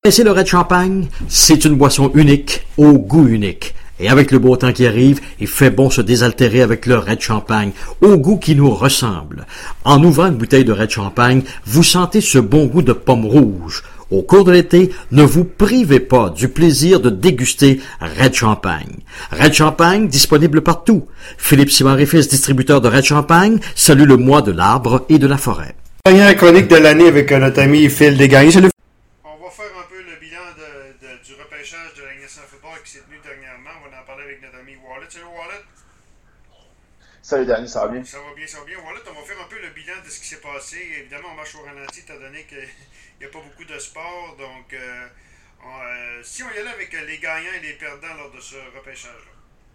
C'est le Red Champagne, c'est une boisson unique, au goût unique. Et avec le beau temps qui arrive, il fait bon se désaltérer avec le Red Champagne, au goût qui nous ressemble. En ouvrant une bouteille de Red Champagne, vous sentez ce bon goût de pomme rouge. Au cours de l'été, ne vous privez pas du plaisir de déguster Red Champagne. Red Champagne, disponible partout. Philippe Simard et Fils, distributeur de Red Champagne, salue le mois de l'arbre et de la forêt. Première chronique de l'année avec notre ami Phil Desgagnés. Salut. On va faire un peu le bilan du repêchage de la Ligue nationale de football qui s'est tenu dernièrement. On va en parler avec notre ami Wallet. Salut Wallet. Salut Danny, ça va bien? Ça va bien, ça va bien. Wallet, on va faire un peu le bilan de ce qui s'est passé. Évidemment, on marche au ralenti étant donné qu'il n'y a pas beaucoup de sport. Donc, si on y allait avec les gagnants et les perdants lors de ce repêchage-là.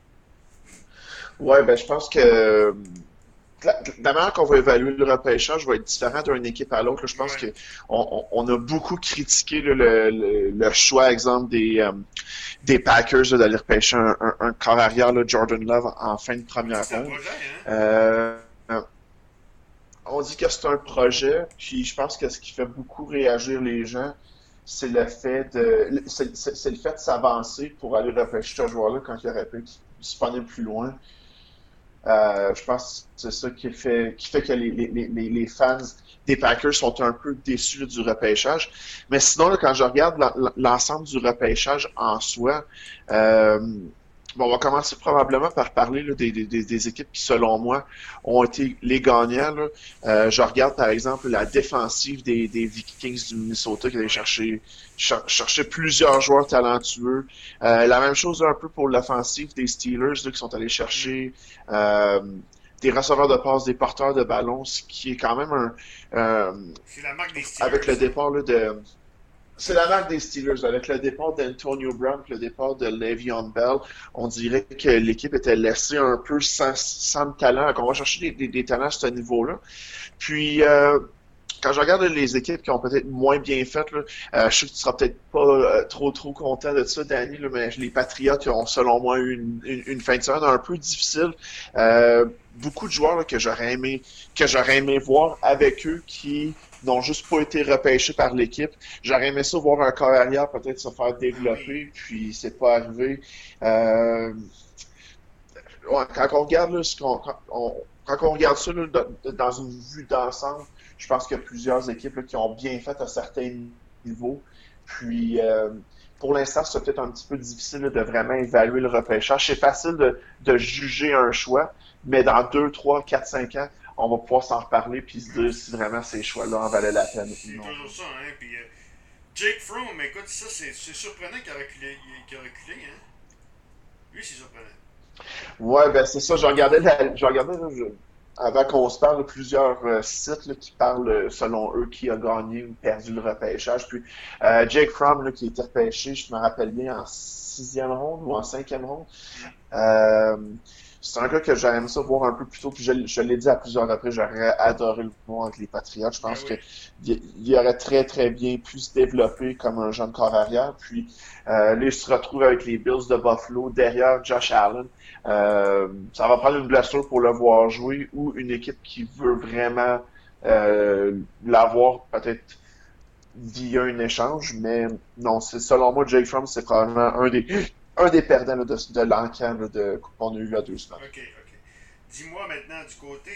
Ouais, ben je pense que la manière qu'on va évaluer le repêchage va être différente d'une équipe à l'autre. Là. Je pense Ouais. que on a beaucoup critiqué là, le choix, exemple, des Packers là, d'aller repêcher un corps arrière, là, Jordan Love, en fin de première C'est un ronde. projet, hein? Euh, on dit que c'est un projet, puis je pense que ce qui fait beaucoup réagir les gens, c'est le fait c'est le fait de s'avancer pour aller repêcher ce joueur-là quand il aurait pu être disponible plus loin. Je pense que c'est ça qui fait que les fans des Packers sont un peu déçus là, du repêchage. Mais sinon, là, quand je regarde l'ensemble du repêchage en soi, euh, bon, on va commencer probablement par parler là, des équipes qui, selon moi, ont été les gagnants. Là. Je regarde, par exemple, la défensive des Vikings du Minnesota qui allait chercher plusieurs joueurs talentueux. La même chose un peu pour l'offensive des Steelers là, qui sont allés chercher euh, des receveurs de passe, des porteurs de ballon, ce qui est quand même C'est la marque des avec le Steelers. départ là, de c'est la marque des Steelers. Avec le départ d'Antonio Brown et le départ de Le'Veon Bell, on dirait que l'équipe était laissée un peu sans le talent. Donc, on va chercher des talents à ce niveau-là. Puis, quand je regarde les équipes qui ont peut-être moins bien fait, là, je sais que tu seras peut-être pas trop content de ça, Danny, là, mais les Patriots qui ont selon moi eu une fin de semaine un peu difficile. Beaucoup de joueurs là, que j'aurais aimé voir avec eux qui n'ont juste pas été repêchés par l'équipe. J'aurais aimé ça voir un corps arrière peut-être se faire Ah oui. développer, puis c'est pas arrivé. Euh, ouais, quand on regarde là, quand on regarde ça là, dans une vue d'ensemble, je pense qu'il y a plusieurs équipes là, qui ont bien fait à certains niveaux. Puis pour l'instant, c'est peut-être un petit peu difficile là, de vraiment évaluer le repêchage. C'est facile de juger un choix, mais dans 2, 3, 4, 5 ans, on va pouvoir s'en reparler puis se dire si vraiment ces choix-là en valaient la peine ou C'est non. toujours ça, hein? Puis Jake Fromm, écoute, ça, c'est surprenant qu'il a reculé, hein? Lui, c'est surprenant. Ouais, ben c'est ça. Je regardais là, avant qu'on se parle, plusieurs sites là, qui parlent, selon eux, qui a gagné ou perdu le repêchage. Puis Jake Fromm, là, qui a été repêché, je me rappelle bien, en sixième ronde ou en cinquième ronde. Euh, c'est un gars que j'aurais aimé ça voir un peu plus tôt. Puis je l'ai dit à plusieurs reprises, j'aurais adoré le voir avec les Patriots. Je Ben pense que oui. il aurait très très bien pu se développer comme un jeune corps arrière. Puis là, il se retrouve avec les Bills de Buffalo derrière Josh Allen. Ça va prendre une blessure pour le voir jouer ou une équipe qui veut vraiment l'avoir peut-être via un échange, mais non, c'est selon moi, Jake Fromm, c'est probablement un des perdants là, de l'encan là, qu'on a eu il y a 2 semaines. Ok, ok. Dis-moi maintenant du côté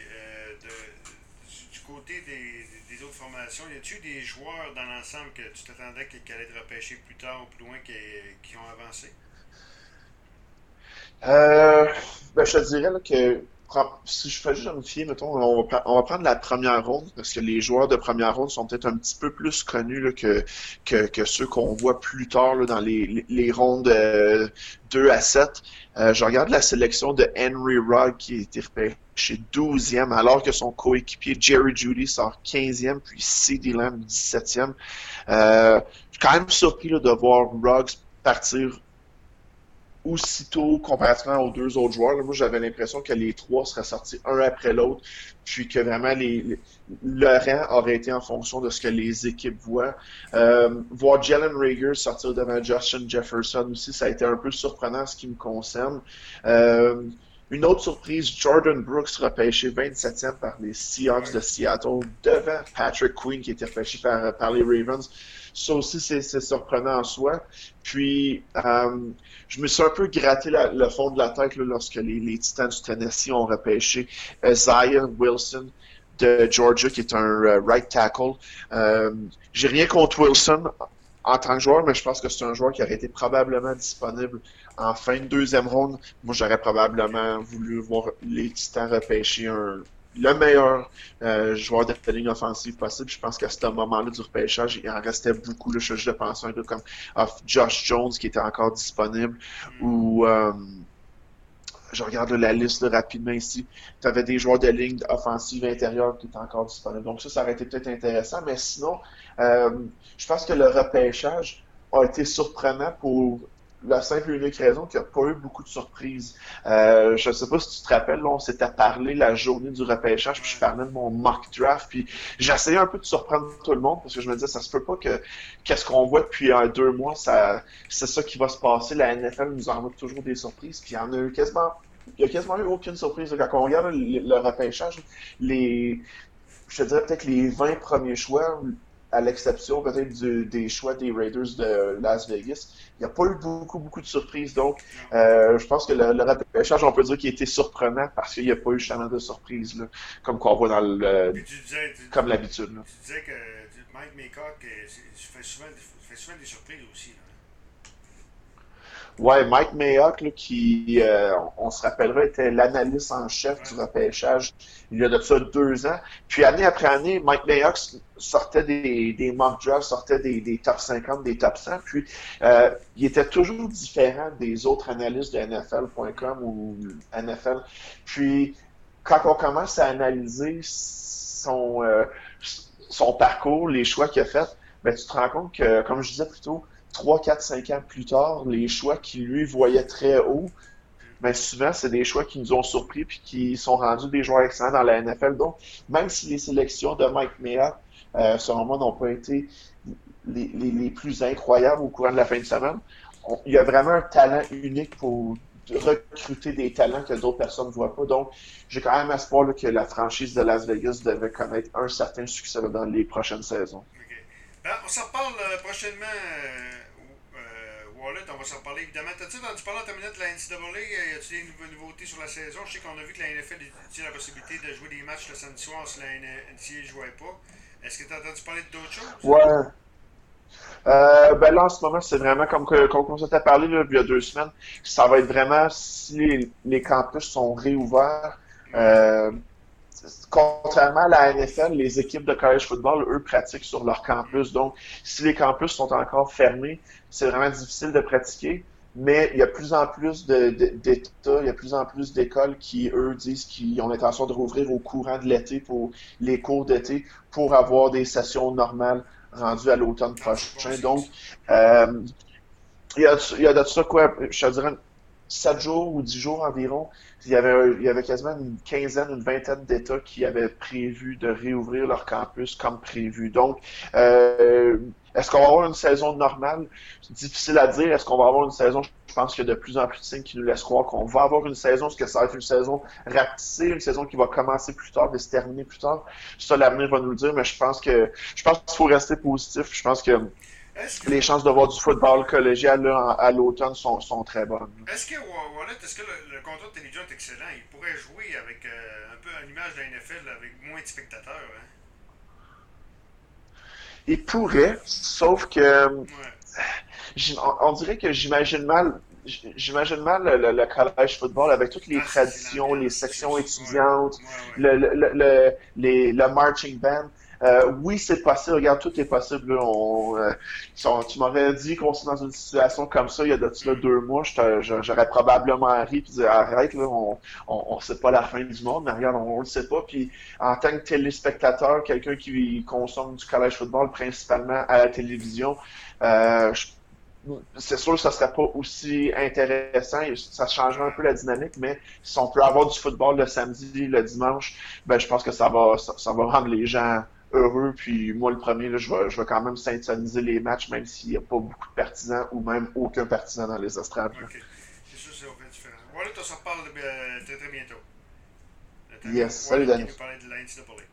du côté des autres formations, y a-tu des joueurs dans l'ensemble que tu t'attendais qu'ils allaient être repêchés plus tard ou plus loin qui ont avancé? Euh, ben, je te dirais là, que si je fais juste me fier, mettons, on va prendre la première ronde, parce que les joueurs de première ronde sont peut-être un petit peu plus connus là, que ceux qu'on voit plus tard là, dans les rondes 2 à 7. Je regarde la sélection de Henry Rugg qui a été repêché 12e, alors que son coéquipier Jerry Jeudy sort 15e, puis CeeDee Lamb 17e. Je suis quand même surpris là, de voir Ruggs partir aussitôt comparativement aux deux autres joueurs. Là, moi, j'avais l'impression que les trois seraient sortis un après l'autre, puis que vraiment le rang aurait été en fonction de ce que les équipes voient. Voir Jalen Reagor sortir devant Justin Jefferson aussi, ça a été un peu surprenant en ce qui me concerne. Euh, Une autre surprise, Jordan Brooks repêché 27e par les Seahawks de Seattle devant Patrick Queen qui était repêché par les Ravens. Ça aussi, c'est surprenant en soi. Puis, je me suis un peu gratté le fond de la tête là, lorsque les Titans du Tennessee ont repêché Zion Wilson de Georgia, qui est un right tackle. J'ai rien contre Wilson en tant que joueur, mais je pense que c'est un joueur qui aurait été probablement disponible en fin de deuxième ronde. Moi, j'aurais probablement voulu voir les Titans repêcher le meilleur joueur de la ligne offensive possible. Je pense qu'à ce moment-là du repêchage, il en restait beaucoup. Là, je pense un peu comme Josh Jones qui était encore disponible ou je regarde la liste là, rapidement ici. Tu avais des joueurs de ligne offensive intérieure qui étaient encore disponibles. Donc ça aurait été peut-être intéressant. Mais sinon, je pense que le repêchage a été surprenant pour la simple et unique raison qu'il n'y a pas eu beaucoup de surprises. Je ne sais pas si tu te rappelles, là, on s'était parlé la journée du repêchage, puis je parlais de mon mock draft, puis j'essayais un peu de surprendre tout le monde, parce que je me disais, ça se peut pas que qu'est-ce qu'on voit depuis 2 mois, c'est ça qui va se passer. La NFL nous envoie toujours des surprises, puis il y en a eu quasiment eu aucune surprise. Quand on regarde le repêchage, je te dirais peut-être les 20 premiers choix, à l'exception peut-être des choix des Raiders de Las Vegas, il n'y a pas eu beaucoup de surprises. Donc, je pense que le repêchage, on peut dire qu'il a été surprenant parce qu'il n'y a pas eu justement de surprises, là, comme qu'on voit dans comme l'habitude. Là. Tu disais que Mike Maycock fait souvent des surprises aussi. Là. Ouais, Mike Mayock, là, qui, on se rappellera, était l'analyste en chef du repêchage il y a de ça 2 ans. Puis année après année, Mike Mayock sortait des mock drafts, sortait des top 50, des top 100. Puis il était toujours différent des autres analystes de NFL.com ou NFL. Puis quand on commence à analyser son parcours, les choix qu'il a fait, ben, tu te rends compte que, comme je disais plus tôt, 3, 4, 5 ans plus tard, les choix qu'il lui voyait très haut, ben souvent, c'est des choix qui nous ont surpris puis qui sont rendus des joueurs excellents dans la NFL. Donc, même si les sélections de Mike Mayock, selon moi, n'ont pas été les plus incroyables au courant de la fin de semaine, il y a vraiment un talent unique pour recruter des talents que d'autres personnes ne voient pas. Donc, j'ai quand même espoir là, que la franchise de Las Vegas devait connaître un certain succès là, dans les prochaines saisons. On s'en reparle prochainement, Wallet. On va s'en reparler évidemment. T'as-tu entendu parler en terminant de la NCAA? Y a-t-il des nouveautés sur la saison? Je sais qu'on a vu que la NFL étudie la possibilité de jouer des matchs le samedi soir si la NCAA ne jouait pas. Est-ce que tu as entendu parler d'autres choses? Ouais. Ben là, en ce moment, c'est vraiment comme on s'était parlé là, il y a 2 semaines. Ça va être vraiment si les campus sont réouverts. Contrairement à la NFL, les équipes de college football, eux, pratiquent sur leur campus. Donc, si les campus sont encore fermés, c'est vraiment difficile de pratiquer. Mais il y a plus en plus d'États, il y a plus en plus d'écoles qui, eux, disent qu'ils ont l'intention de rouvrir au courant de l'été pour les cours d'été pour avoir des sessions normales rendues à l'automne prochain. Donc, il y a de ça quoi, je te dirais 7 jours ou 10 jours environ, il y avait quasiment une quinzaine, une vingtaine d'États qui avaient prévu de réouvrir leur campus comme prévu. Donc, est-ce qu'on va avoir une saison normale? C'est difficile à dire. Est-ce qu'on va avoir une saison? Je pense qu'il y a de plus en plus de signes qui nous laissent croire qu'on va avoir une saison. Est-ce que ça va être une saison rapetissée, une saison qui va commencer plus tard, et se terminer plus tard? Ça, l'avenir va nous le dire, mais je pense qu'il faut rester positif. Je pense que les chances de voir du football collégial là, à l'automne sont très bonnes. Est-ce que Wallet, le contrat de Teddy Jones est excellent? Il pourrait jouer avec un peu à l'image de la NFL avec moins de spectateurs, hein? Il pourrait, sauf que on dirait que j'imagine mal le college football avec toutes les traditions, les sections étudiantes, le marching band. Oui, c'est possible. Regarde, tout est possible. Là. Tu m'aurais dit qu'on serait dans une situation comme ça il y a de cela 2 mois. J'aurais probablement ri et dit arrête, là, on sait pas la fin du monde, mais regarde, on le sait pas. Puis en tant que téléspectateur, quelqu'un qui consomme du college football principalement à la télévision, c'est sûr que ça serait pas aussi intéressant, ça changerait un peu la dynamique, mais si on peut avoir du football le samedi, le dimanche, ben je pense que ça va rendre les gens heureux. Puis moi, le premier, là, je vais quand même syntoniser les matchs, même s'il n'y a pas beaucoup de partisans ou même aucun partisan dans les estrades. OK. C'est sûr, c'est différent. Voilà, on se reparle très très bientôt. Yes, salut Danny. Qui nous parlait de la NCAA.